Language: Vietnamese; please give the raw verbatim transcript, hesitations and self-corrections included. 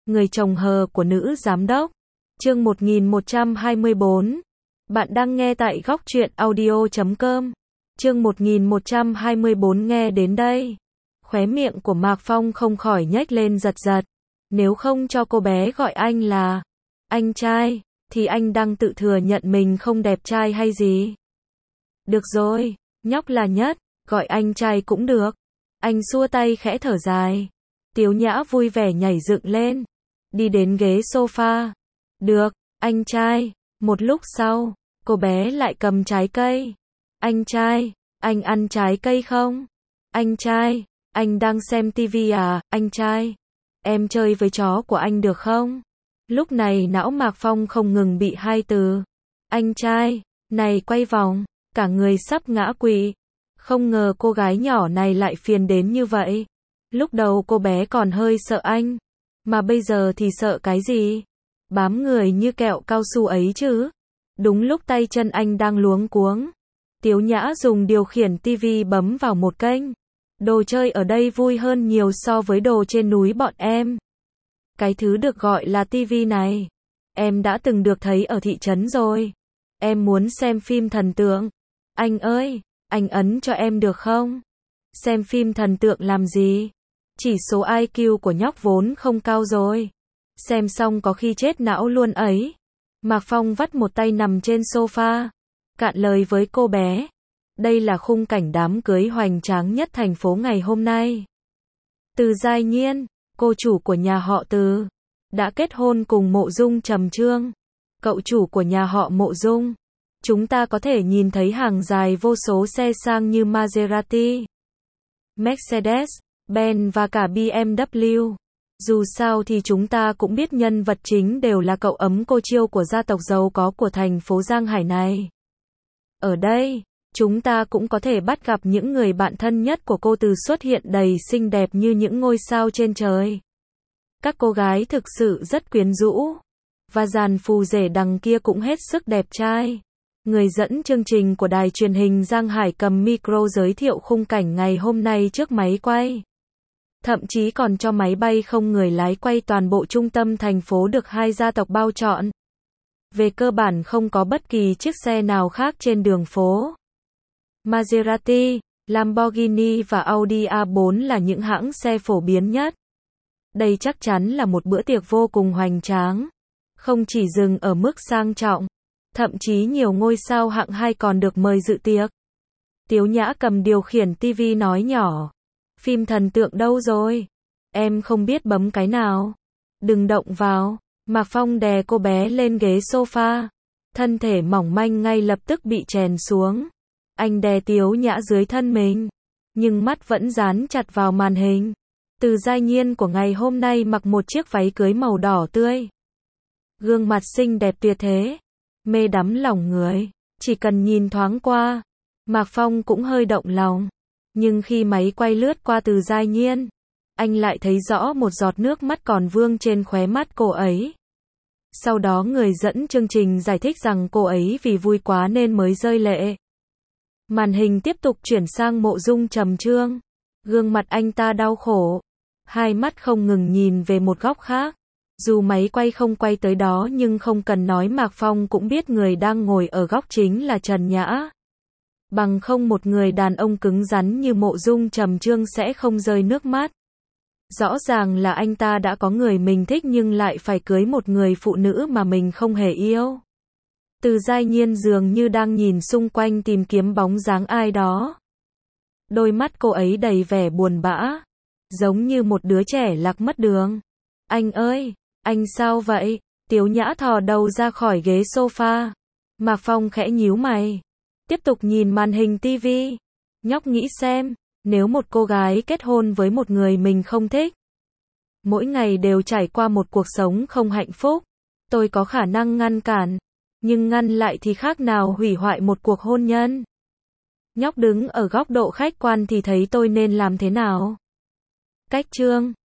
Người chồng hờ của nữ giám đốc. Chương một nghìn một trăm hai mươi bốn. Bạn đang nghe tại góc truyện audio chấm com. Chương một nghìn một trăm hai mươi bốn nghe đến đây. Khóe miệng của Mạc Phong không khỏi nhếch lên giật giật. Nếu không cho cô bé gọi anh là anh trai, thì anh đang tự thừa nhận mình không đẹp trai hay gì. Được rồi, nhóc là nhất, gọi anh trai cũng được. Anh xua tay khẽ thở dài. Tiếu Nhã vui vẻ nhảy dựng lên, đi đến ghế sofa. Được, anh trai. Một lúc sau, cô bé lại cầm trái cây. Anh trai, anh ăn trái cây không? Anh trai, anh đang xem tivi à? Anh trai, em chơi với chó của anh được không? Lúc này não Mạc Phong không ngừng bị hai từ anh trai này quay vòng, cả người sắp ngã quỵ. Không ngờ cô gái nhỏ này lại phiền đến như vậy. Lúc đầu cô bé còn hơi sợ anh, mà bây giờ thì sợ cái gì? Bám người như kẹo cao su ấy chứ. Đúng lúc tay chân anh đang luống cuống, Tiếu Nhã dùng điều khiển tivi bấm vào một kênh. Đồ chơi ở đây vui hơn nhiều so với đồ trên núi bọn em. Cái thứ được gọi là tivi này, em đã từng được thấy ở thị trấn rồi. Em muốn xem phim thần tượng. Anh ơi, anh ấn cho em được không? Xem phim thần tượng làm gì? Chỉ số i kiu của nhóc vốn không cao rồi. Xem xong có khi chết não luôn ấy. Mạc Phong vắt một tay nằm trên sofa, cạn lời với cô bé. Đây là khung cảnh đám cưới hoành tráng nhất thành phố ngày hôm nay. Từ Giai Nhiên, cô chủ của nhà họ Từ, đã kết hôn cùng Mộ Dung Trầm Trương, cậu chủ của nhà họ Mộ Dung. Chúng ta có thể nhìn thấy hàng dài vô số xe sang như Maserati, Mercedes, Benz và cả bê em vê. Dù sao thì chúng ta cũng biết nhân vật chính đều là cậu ấm cô chiêu của gia tộc giàu có của thành phố Giang Hải này. Ở đây, chúng ta cũng có thể bắt gặp những người bạn thân nhất của cô Từ xuất hiện đầy xinh đẹp như những ngôi sao trên trời. Các cô gái thực sự rất quyến rũ, và dàn phù rể đằng kia cũng hết sức đẹp trai. Người dẫn chương trình của đài truyền hình Giang Hải cầm micro giới thiệu khung cảnh ngày hôm nay trước máy quay. Thậm chí còn cho máy bay không người lái quay toàn bộ trung tâm thành phố được hai gia tộc bao trọn. Về cơ bản không có bất kỳ chiếc xe nào khác trên đường phố. Maserati, Lamborghini và Audi a bốn là những hãng xe phổ biến nhất. Đây chắc chắn là một bữa tiệc vô cùng hoành tráng. Không chỉ dừng ở mức sang trọng, thậm chí nhiều ngôi sao hạng hai còn được mời dự tiệc. Tiếu Nhã cầm điều khiển tivi nói nhỏ. Phim thần tượng đâu rồi? Em không biết bấm cái nào. Đừng động vào. Mạc Phong đè cô bé lên ghế sofa. Thân thể mỏng manh ngay lập tức bị chèn xuống. Anh đè Tiếu Nhã dưới thân mình, nhưng mắt vẫn dán chặt vào màn hình. Từ Giai Nhiên của ngày hôm nay mặc một chiếc váy cưới màu đỏ tươi. Gương mặt xinh đẹp tuyệt thế, mê đắm lòng người. Chỉ cần nhìn thoáng qua, Mạc Phong cũng hơi động lòng. Nhưng khi máy quay lướt qua Từ Giai Nhiên, anh lại thấy rõ một giọt nước mắt còn vương trên khóe mắt cô ấy. Sau đó người dẫn chương trình giải thích rằng cô ấy vì vui quá nên mới rơi lệ. Màn hình tiếp tục chuyển sang Mộ Dung Trầm Trương. Gương mặt anh ta đau khổ, hai mắt không ngừng nhìn về một góc khác. Dù máy quay không quay tới đó nhưng không cần nói Mạc Phong cũng biết người đang ngồi ở góc chính là Trần Nhã. Bằng không một người đàn ông cứng rắn như Mộ Dung Trầm Trương sẽ không rơi nước mắt. Rõ ràng là anh ta đã có người mình thích nhưng lại phải cưới một người phụ nữ mà mình không hề yêu. Từ Giai Nhiên dường như đang nhìn xung quanh tìm kiếm bóng dáng ai đó. Đôi mắt cô ấy đầy vẻ buồn bã, giống như một đứa trẻ lạc mất đường. Anh ơi, anh sao vậy? Tiếu Nhã thò đầu ra khỏi ghế sofa. Mạc Phong khẽ nhíu mày, tiếp tục nhìn màn hình tivi. Nhóc nghĩ xem, nếu một cô gái kết hôn với một người mình không thích, mỗi ngày đều trải qua một cuộc sống không hạnh phúc, tôi có khả năng ngăn cản, nhưng ngăn lại thì khác nào hủy hoại một cuộc hôn nhân. Nhóc đứng ở góc độ khách quan thì thấy tôi nên làm thế nào? Cách chương